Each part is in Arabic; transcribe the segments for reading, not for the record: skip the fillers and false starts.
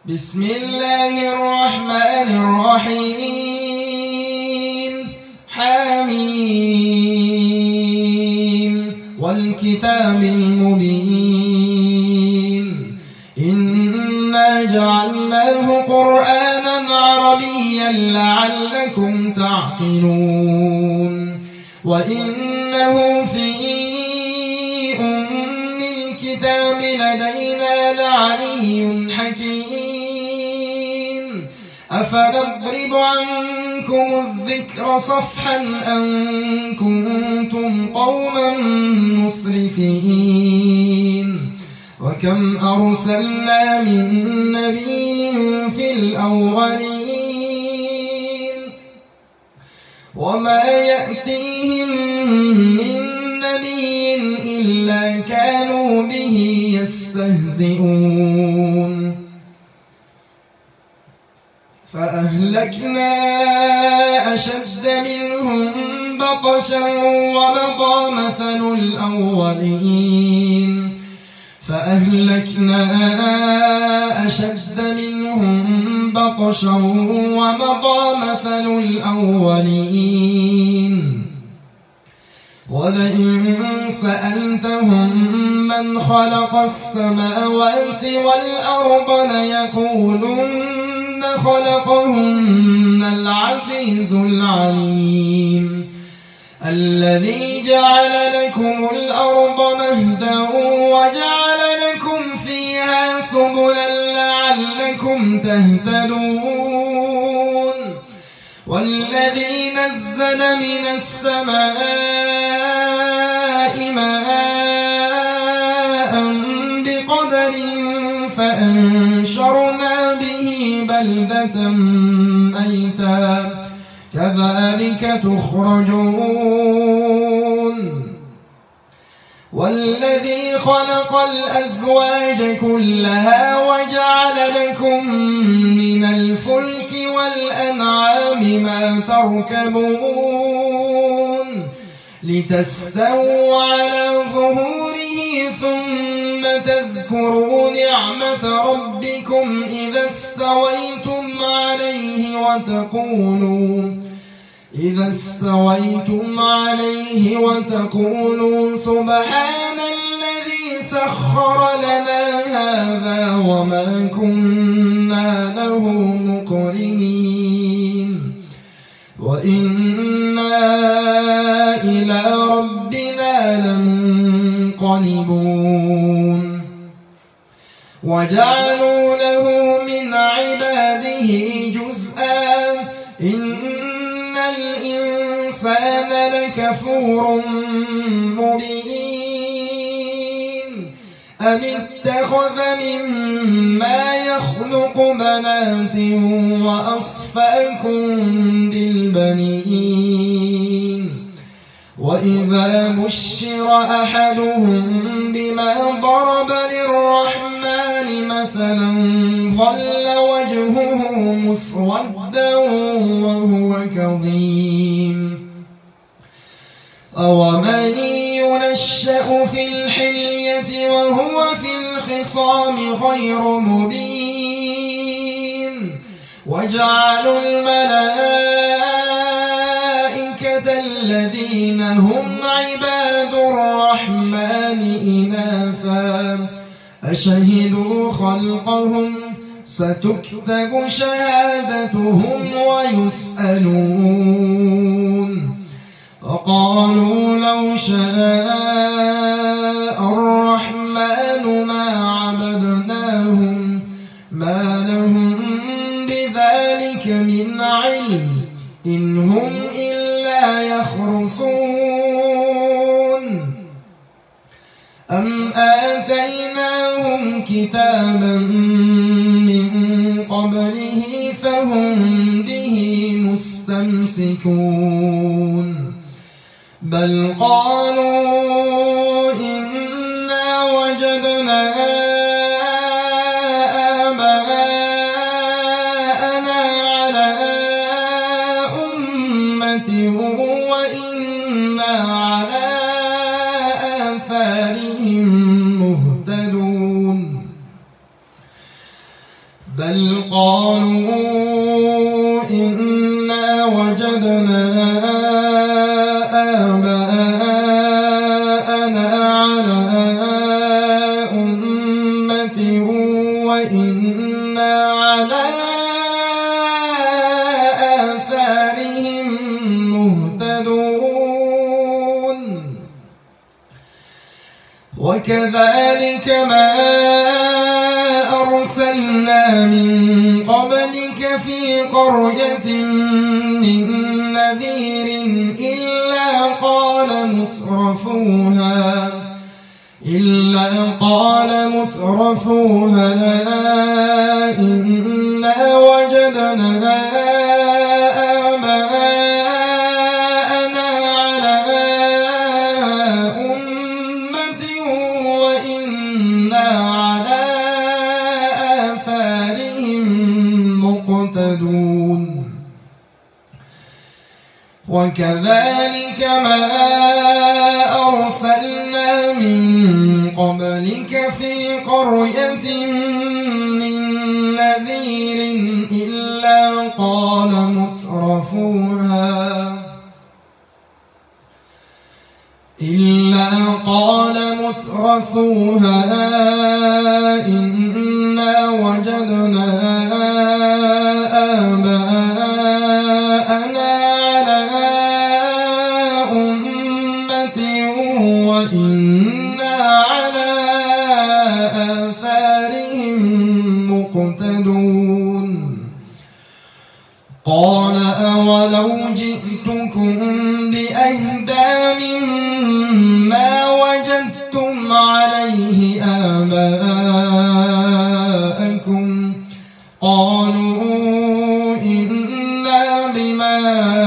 بسم الله الرحمن الرحيم حميم والكتاب المبين إنا جعلناه قرآنا عربيا لعلكم تعقلون وإنه في أم الكتاب لدينا لعلي حكيم أفنضرب عنكم الذكر صفحا أن كنتم قوما مسرفين وكم أرسلنا من نبي في الأولين وما يأتيهم من نبي إلا كانوا به يستهزئون فأهلكنا أشد منهم بطشا ومضى مثل الأولين فأهلكنا أشد منهم بطشا ومضى مثل الأولين ولئن سألتهم من خلق السماوات والأرض ليقولن خلقهن العزيز العليم الذي جعل لكم الأرض مهدا وجعل لكم فيها سبلا لعلكم تهتدون والذي نزل من السماء ماء بقدر فأنشرنا به بلدة ميتا كذلك تخرجون والذي خلق الأزواج كلها وجعل لكم من الفلك والأنعام ما تركبون لتستووا على ظهوره ثم تذكروا نعمة ربكم إذا استويتم عليه وتقولوا سبحان الذي سخر لنا هذا وما كنا له مقرنين وإنا إلى ربنا لمنقلبون وجعلوا له من عباده جزءا إن الإنسان لكفور مبين أم اتخذ مما يخلق بنات وأصفاكم بالبنين وإذا بشر أحدهم بما ضرب للرحمن مثلا ظل وجهه مسودا وهو كظيم أومن ينشأ في الحلية وهو في الخصام غير مبين وجعلوا الملائكة الذين هم عباد الرحمن إناثا أشهدوا خلقهم ستكتب شهادتهم ويسألون وقالوا لو شاء الرحمن ما عبدناهم ما لهم بذلك من علم إن هم إلا يخرصون أم آتيناهم كتابا من قبله فهم به مستمسكون بل قالوا إنا وجدنا آباءنا على أمة وإنا على آثارهم مهتدون بل قالوا إنا وجدنا آباءنا على أمة وإنا على آثارهم مهتدون وكذلك ما أرسلنا من قبلك في قرية من نذير إلا قال مترفوها إنا وجدنا آباءنا على أمة وإنا على آثارهم مقتدون وكذلك ما أرسلنا من قبلك في قرية من نذير إلا قال مترفوها إنا وجدنا آباءنا على أمة وإنا على آثارهم مقتدون قال أولو جئتكم بأهدى مما وجدتم عليه آباءكم قالوا إنا بما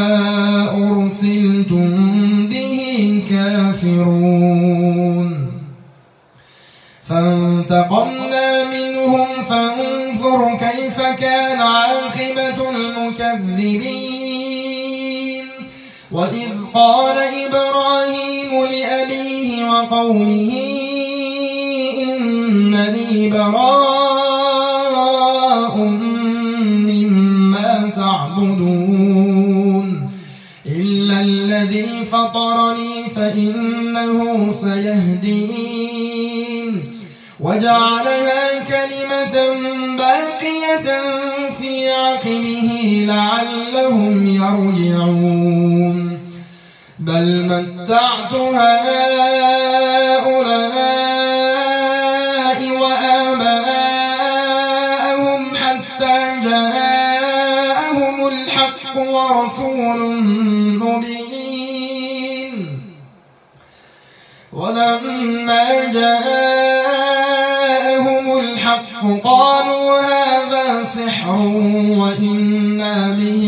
أرسلتم به كافرون فانتقمنا منهم فانظر كيف كان عاقبة المكذبين وإذ قال إبراهيم لأبيه وقومه إنني براء مما تعبدون إلا الذي فطرني فإنه سيهدين وجعلها كلمة باقية في عقبه لعلهم يرجعون بل متعت هؤلاء وآباءهم حتى جاءهم الحق ورسول مبين ولما جاءهم الحق قالوا هذا سحر وإنا به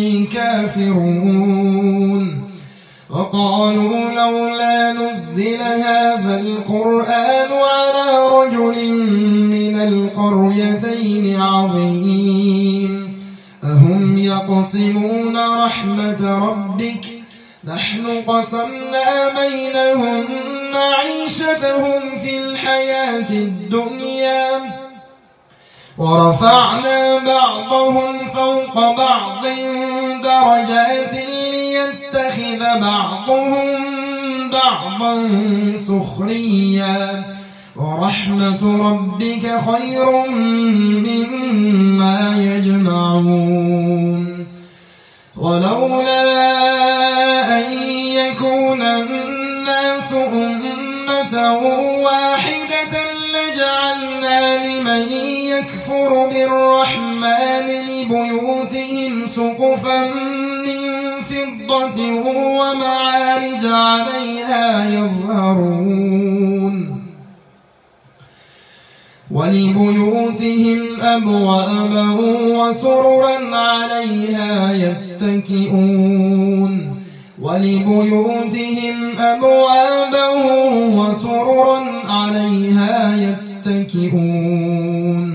كافرون وقالوا لولا نزل هذا القرآن على رجل من القريتين عظيم أهم يقسمون رحمة ربك نحن قسمنا بينهم معيشتهم في الحياة الدنيا ورفعنا بعضهم فوق بعض درجات ليتخذ بعضهم بعضا سخريا ورحمة ربك خير مما يجمعون ولولا أن يكون الناس أمة واحدة لجعلنا لمن يكفر بالرحمن لبيوتهم سقفا من فضة ومعارج عليها يظهرون ولبيوتهم أبوابا وسررا عليها يتكئون ولبيوتهم أبوابا وسررا عليها يتكئون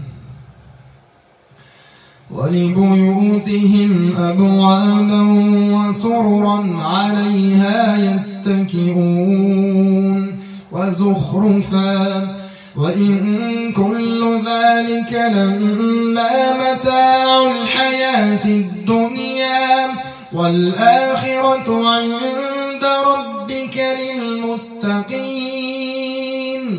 ولبيوتهم أبوابا وسررا عليها يتكئون وإن كل ذلك لما متاع الحياة الدنيا والآخرة عند ربك للمتقين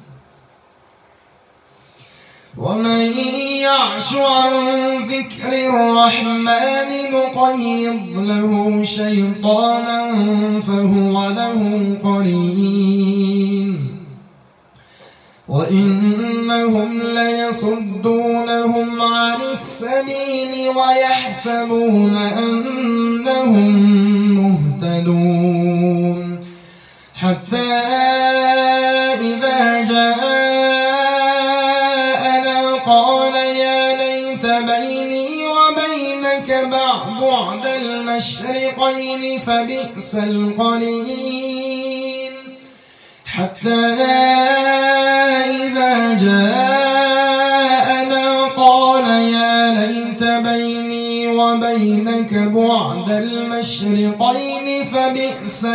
ومن يعش عن ذكر الرحمن نقيض له شيطانا فهو له قرين وإنهم ليصدونهم عن السبيل ويحسبون أنهم مهتدون حتى إذا جاءنا قال يا ليت بيني وبينك بعد المشرقين فبئس القرين حتى إذا جاءنا قال يا ليت بيني وبينك بعد المشرقين فبئس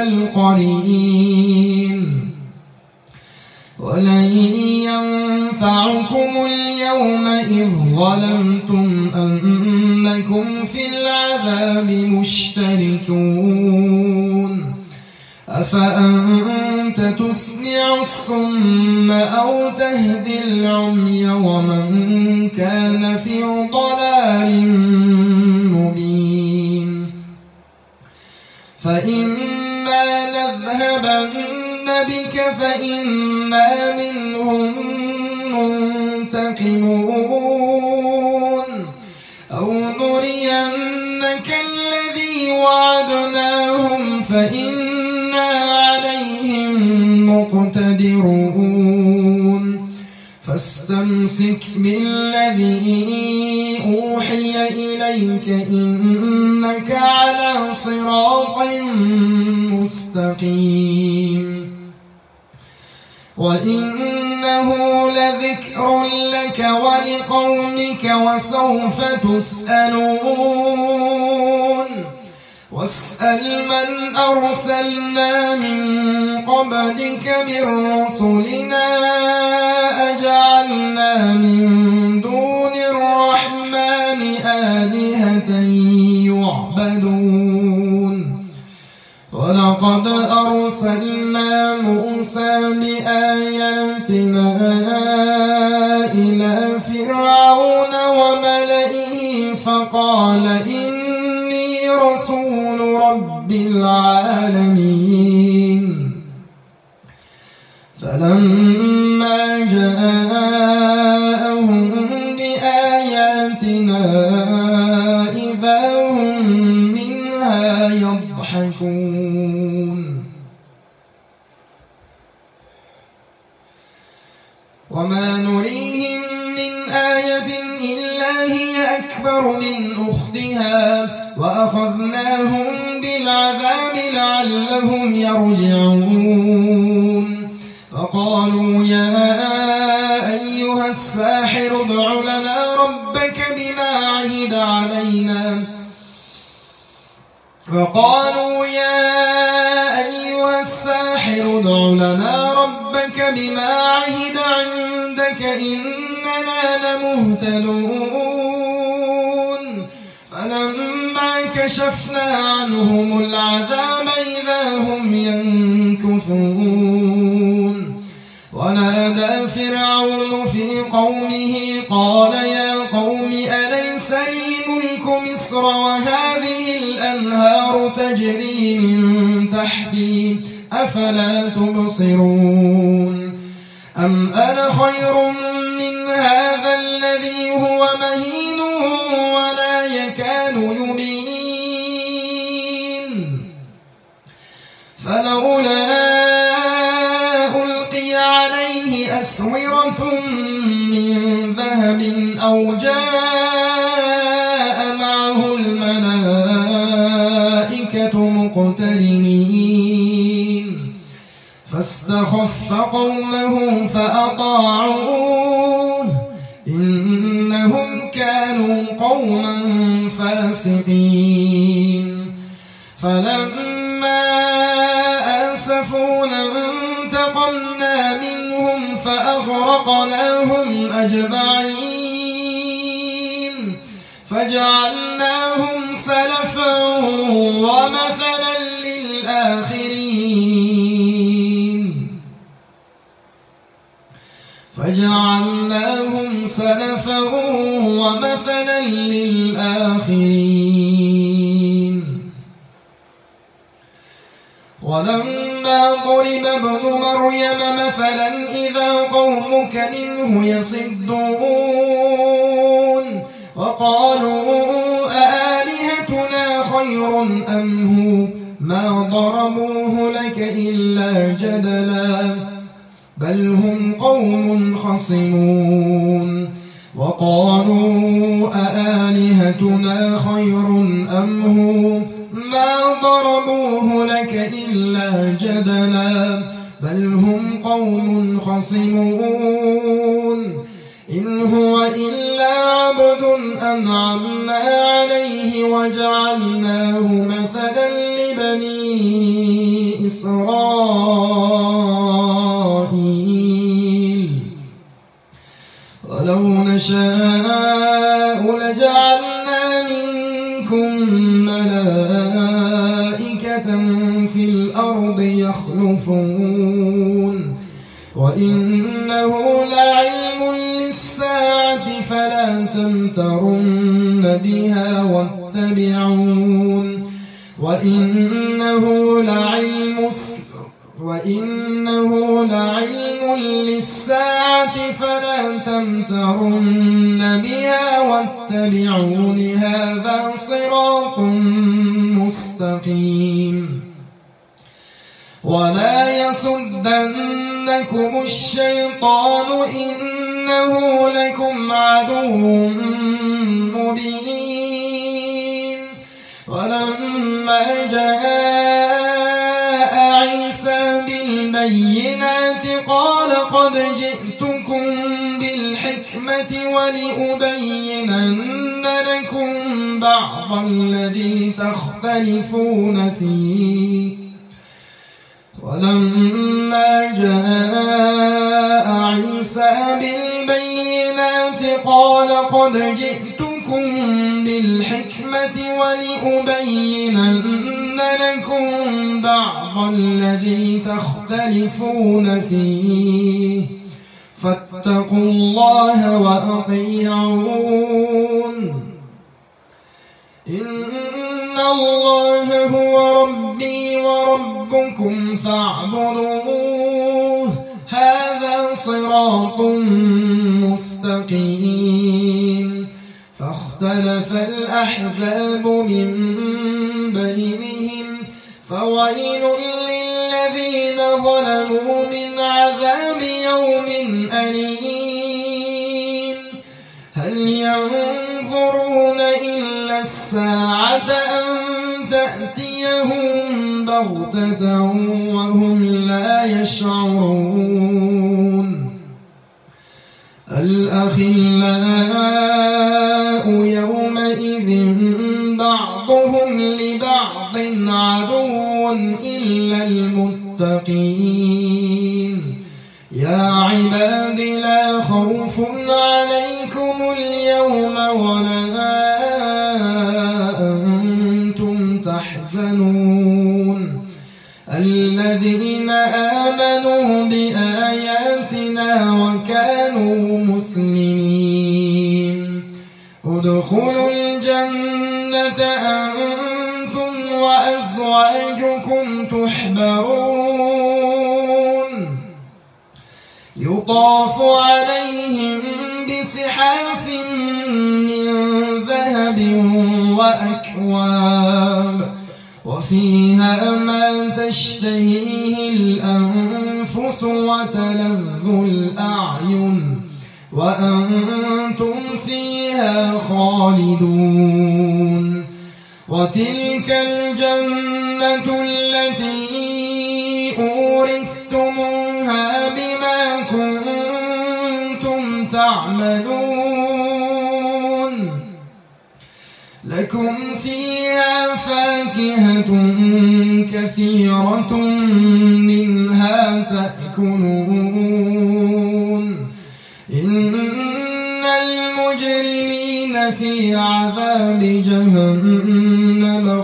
القرين ولن ينفعكم اليوم إذ ظلمتم أنكم في العذاب مشتركون أفأنت تسمع الصم أو تهدي العمي ومن كان في ضلال مبين فإما نذهبن بك فإنا منهم منتقمون أو نرينك الذي وعدناهم فإنا عليهم مقتدرون فاستمسك بالذي أوحي إليك إنك على صراط مستقيم وإنه لذكر لك ولقومك وسوف تسألون واسأل من أرسلنا من قبلك من رسلنا أجعلنا من دون الرحمن آلهة يعبدون ولقد أرسلنا موسى بآياتنا إلى فرعون وملئه فقال إني رسول رب العالمين فلما جاءهم بآياتنا إذا هم منها يضحكون وما نريهم من آية إلا هي أكبر من أختها وأخذناهم بالعذاب لعلهم يرجعون وقالوا يا أيها الساحر ادع لنا ربك بما عهد علينا وقالوا يا أيها الساحر ادع لنا ربك بما عهد عندك إننا لمهتدون فلما كشفنا عنهم العذاب إذا هم ينكثون ونادى فرعون في قومه قال يا قوم أليس لي ملك مصر وهذه الأنهار تجري من تحتي أفلا تبصرون أم أنا خير من هذا الذي هو مهين ولا يكاد يبين فلولا ألقي عليه أسورة من ذهب أو جاء معه الملائكة مقترنين فاستخف قومه فأطاعوه إنهم كانوا قوما فاسقين فلما آسفونا انتقمنا منهم فأغرقناهم أجمعين فجعلناهم سلفا ومثلا للآخرين ولما ضرب ابن مريم مثلا إذا قومك منه يصدون وقالوا أآلهتنا خير أم هو ما ضربوه لك إلا جدلا بل هم قوم خصمون وقالوا أآلهتنا خير أم هو ما ضربوه لك إلا جدلا بل هم قوم خصمون إن هو إلا عبد أنعمنا عليه وجعلناه مثلا لبني إسرائيل ولو نشاء لجعلنا منكم ملائكة في الأرض يخلفون وإنه لعلم للساعة فلا تمترن بها واتبعون وإنه لعلم للساعة فلا تمترن بها واتبعون هذا صراط مستقيم ولا يصدنكم الشيطان إنه لكم عدو مبين ولما جاء عيسى بالبينات قال قد جئتكم بالحكمة ولأبينن لكم بعض الذي تختلفون فيه ولما جاء عيسى بالبينات قال قد جئتكم بالحكمة ولأبينن لكم بعض الذي تختلفون فيه فاتقوا الله وأطيعون إن الله هو ربي وربكم فاعبدوه هذا صراط مستقيم فاختلف الأحزاب من بينهم فويل للذين ظلموا من عذاب يوم أليم هل ينظرون إلا الساعة أن تأتيهم بغتة وهم لا يشعرون الأخلاء يومئذ بعضهم لبعض عدو إلا المتقين يا عباد لا خوف عليكم اليوم ولا أنتم تحزنون الذين آمنوا بآياتنا وكانوا مسلمين ادخلوا الجنة أنتم وأزواجكم تحبرون يطاف عليهم بصحاف من ذهب وأكواب وفيها ما تشتهيه الأنفس وتلذ الأعين وأنتم فيها خالدون وتلك الجنة التي أورثتموها بما كنتم تعملون لكم فيها فاكهة كثيرة منها تأكلون إن المجرمين في عذاب جهنم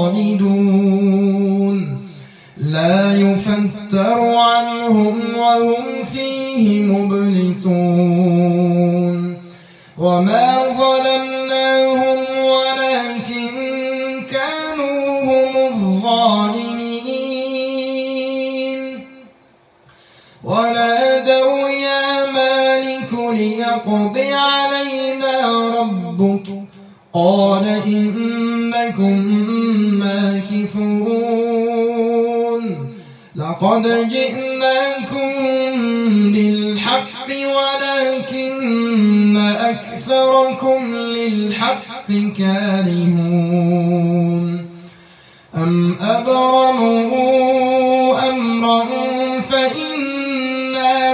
خالدون لا يفتر عنهم وهم فيه مبلسون وما ظلمناهم ولكن كانوا هم الظالمين ونادوا يا مالك ليقض علينا ربك قال إنكم ماكثون لقد جئناكم بالحق ولكن أكثركم للحق كارهون أم أبرموا أمرا فإنا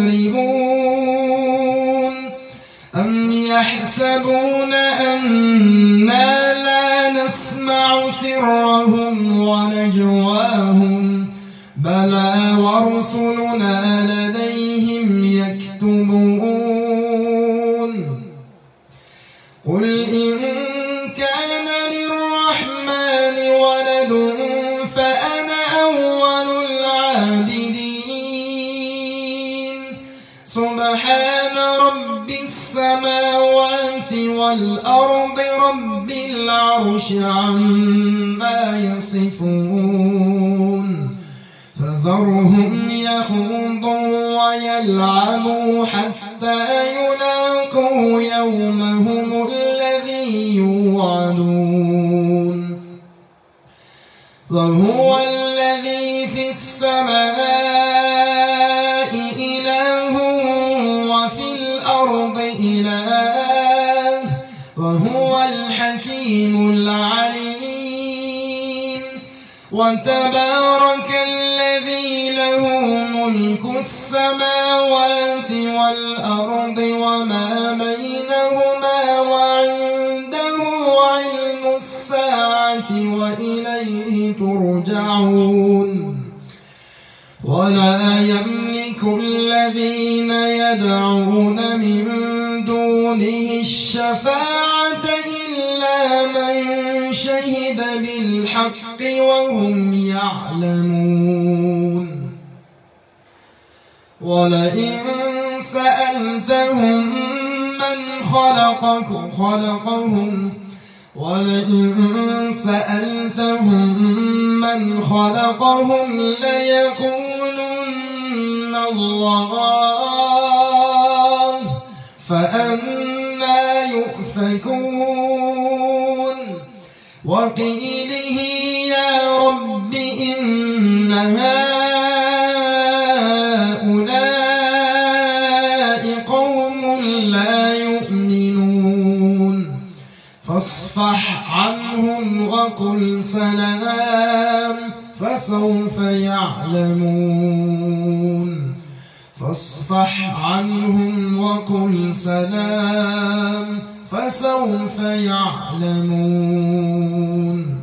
مبرمون أم يحسبون أنا لا نسمع سرهم ونجواهم بلى ورسلنا لديهم يكتبون قل إن كان للرحمن ولد فأنا أول العابدين سبحان رب السماوات والأرض رب العرش عما يصفون فذرهم يخوضوا ويلعبوا حتى يلاقوا يومهم الذي يوعدون وهو الذي في السماء إله وفي الأرض إله وهو الحكيم العليم وتبارك الذي له ملك السماوات والأرض وما بينهما وعنده علم الساعة وإليه ترجعون ولا يملك الذين يدعون من دونه الشفاعة إلا من شهد بالحق وهم يعلمون ولئن سألتهم من خلقهم ليقولن الله فأنى يؤفكون وقيله يا رب إن هؤلاء قوم لا يؤمنون فاصفح عنهم وقل سلام فسوف يعلمون فاصفح عنهم وقل سلام فسوف يعلمون